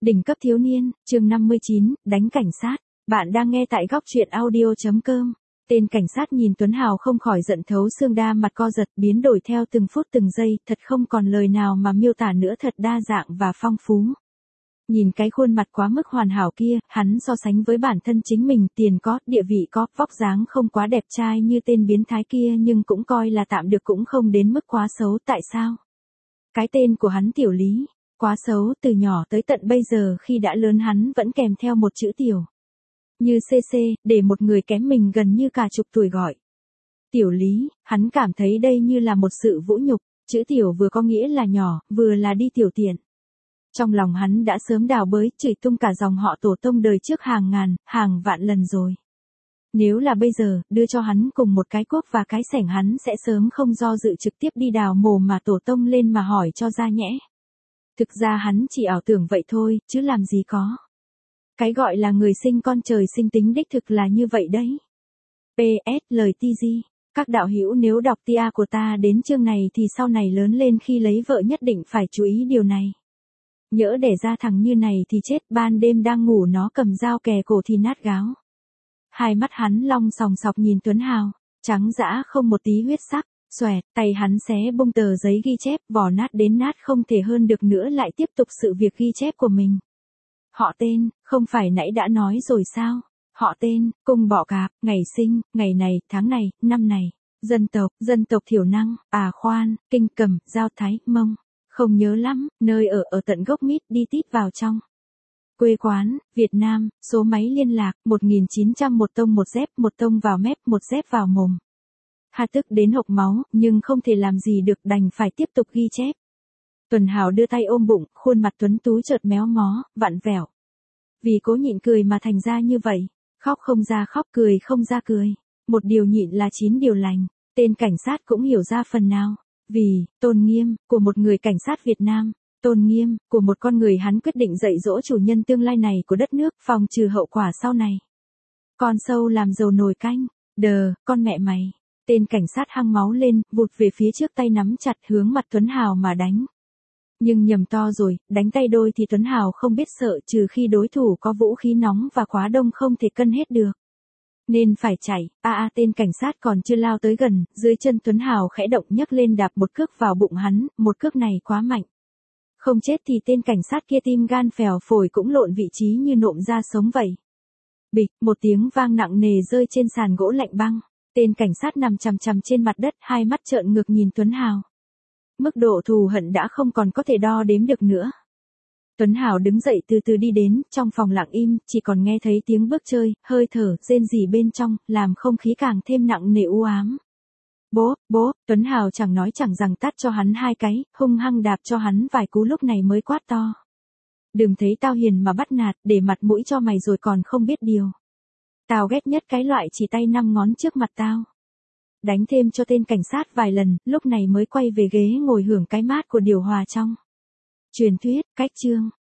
Đỉnh cấp thiếu niên, chương 59, đánh cảnh sát. Bạn đang nghe tại góc truyện audio.com. Tên cảnh sát nhìn Tuấn Hào không khỏi giận thấu xương, đa mặt co giật biến đổi theo từng phút từng giây, thật không còn lời nào mà miêu tả nữa, thật đa dạng và phong phú. Nhìn cái khuôn mặt quá mức hoàn hảo kia, hắn so sánh với bản thân chính mình, tiền có, địa vị có, vóc dáng không quá đẹp trai như tên biến thái kia nhưng cũng coi là tạm được, cũng không đến mức quá xấu. Tại sao? Cái tên của hắn Tiểu Lý. Quá xấu, từ nhỏ tới tận bây giờ khi đã lớn hắn vẫn kèm theo một chữ tiểu. Như CC, để một người kém mình gần như cả chục tuổi gọi Tiểu Lý, hắn cảm thấy đây như là một sự vũ nhục, chữ tiểu vừa có nghĩa là nhỏ, vừa là đi tiểu tiện. Trong lòng hắn đã sớm đào bới, chửi tung cả dòng họ tổ tông đời trước hàng ngàn, hàng vạn lần rồi. Nếu là bây giờ, đưa cho hắn cùng một cái cuốc và cái xẻng, hắn sẽ sớm không do dự trực tiếp đi đào mồ mà tổ tông lên mà hỏi cho ra nhẽ. Thực ra hắn chỉ ảo tưởng vậy thôi, chứ làm gì có. Cái gọi là người sinh con trời sinh tính đích thực là như vậy đấy. PS, lời TG. Các đạo hữu nếu đọc tia của ta đến chương này thì sau này lớn lên khi lấy vợ nhất định phải chú ý điều này. Nhỡ để ra thằng như này thì chết, ban đêm đang ngủ nó cầm dao kè cổ thì nát gáo. Hai mắt hắn long sòng sọc nhìn Tuấn Hào, trắng dã không một tí huyết sắc. Xoẹt, tay hắn xé bung tờ giấy ghi chép, vỏ nát đến nát không thể hơn được nữa, lại tiếp tục sự việc ghi chép của mình. Họ tên, không phải nãy đã nói rồi sao? Họ tên, cung bọ cạp, ngày sinh, ngày này, tháng này, năm này. Dân tộc thiểu năng, khoan, kinh cầm, giao thái, mông. Không nhớ lắm, nơi ở tận gốc mít, đi tít vào trong. Quê quán, Việt Nam, số máy liên lạc, 1900, một tông một dép, một tông vào mép, một dép vào mồm. Hà tức đến hộc máu, nhưng không thể làm gì được, đành phải tiếp tục ghi chép. Tuần Hào đưa tay ôm bụng, khuôn mặt tuấn tú chợt méo mó, vặn vẹo. Vì cố nhịn cười mà thành ra như vậy, khóc không ra khóc, cười không ra cười. Một điều nhịn là 9 điều lành, tên cảnh sát cũng hiểu ra phần nào. Vì tôn nghiêm của một người cảnh sát Việt Nam, tôn nghiêm của một con người, hắn quyết định dạy dỗ chủ nhân tương lai này của đất nước, phòng trừ hậu quả sau này. Con sâu làm dầu nồi canh, con mẹ mày. Tên cảnh sát hăng máu lên, vụt về phía trước, tay nắm chặt hướng mặt Tuấn Hào mà đánh. Nhưng nhầm to rồi, đánh tay đôi thì Tuấn Hào không biết sợ, trừ khi đối thủ có vũ khí nóng và quá đông không thể cân hết được. Nên phải chạy. Tên cảnh sát còn chưa lao tới gần, dưới chân Tuấn Hào khẽ động, nhấc lên đạp một cước vào bụng hắn, một cước này quá mạnh. Không chết thì tên cảnh sát kia tim gan phèo phổi cũng lộn vị trí như nộm ra sống vậy. Bịch, một tiếng vang nặng nề rơi trên sàn gỗ lạnh băng. Tên cảnh sát nằm chằm chằm trên mặt đất, hai mắt trợn ngược nhìn Tuấn Hào. Mức độ thù hận đã không còn có thể đo đếm được nữa. Tuấn Hào đứng dậy từ từ đi đến, trong phòng lặng im, chỉ còn nghe thấy tiếng bước chơi, hơi thở, rên rỉ bên trong, làm không khí càng thêm nặng nề u ám. Bố, Tuấn Hào chẳng nói chẳng rằng tát cho hắn 2 cái, hung hăng đạp cho hắn vài cú, lúc này mới quát to. Đừng thấy tao hiền mà bắt nạt, để mặt mũi cho mày rồi còn không biết điều. Tao ghét nhất cái loại chỉ tay 5 ngón trước mặt tao. Đánh thêm cho tên cảnh sát vài lần, lúc này mới quay về ghế ngồi hưởng cái mát của điều hòa trong. Truyền thuyết, cách chương.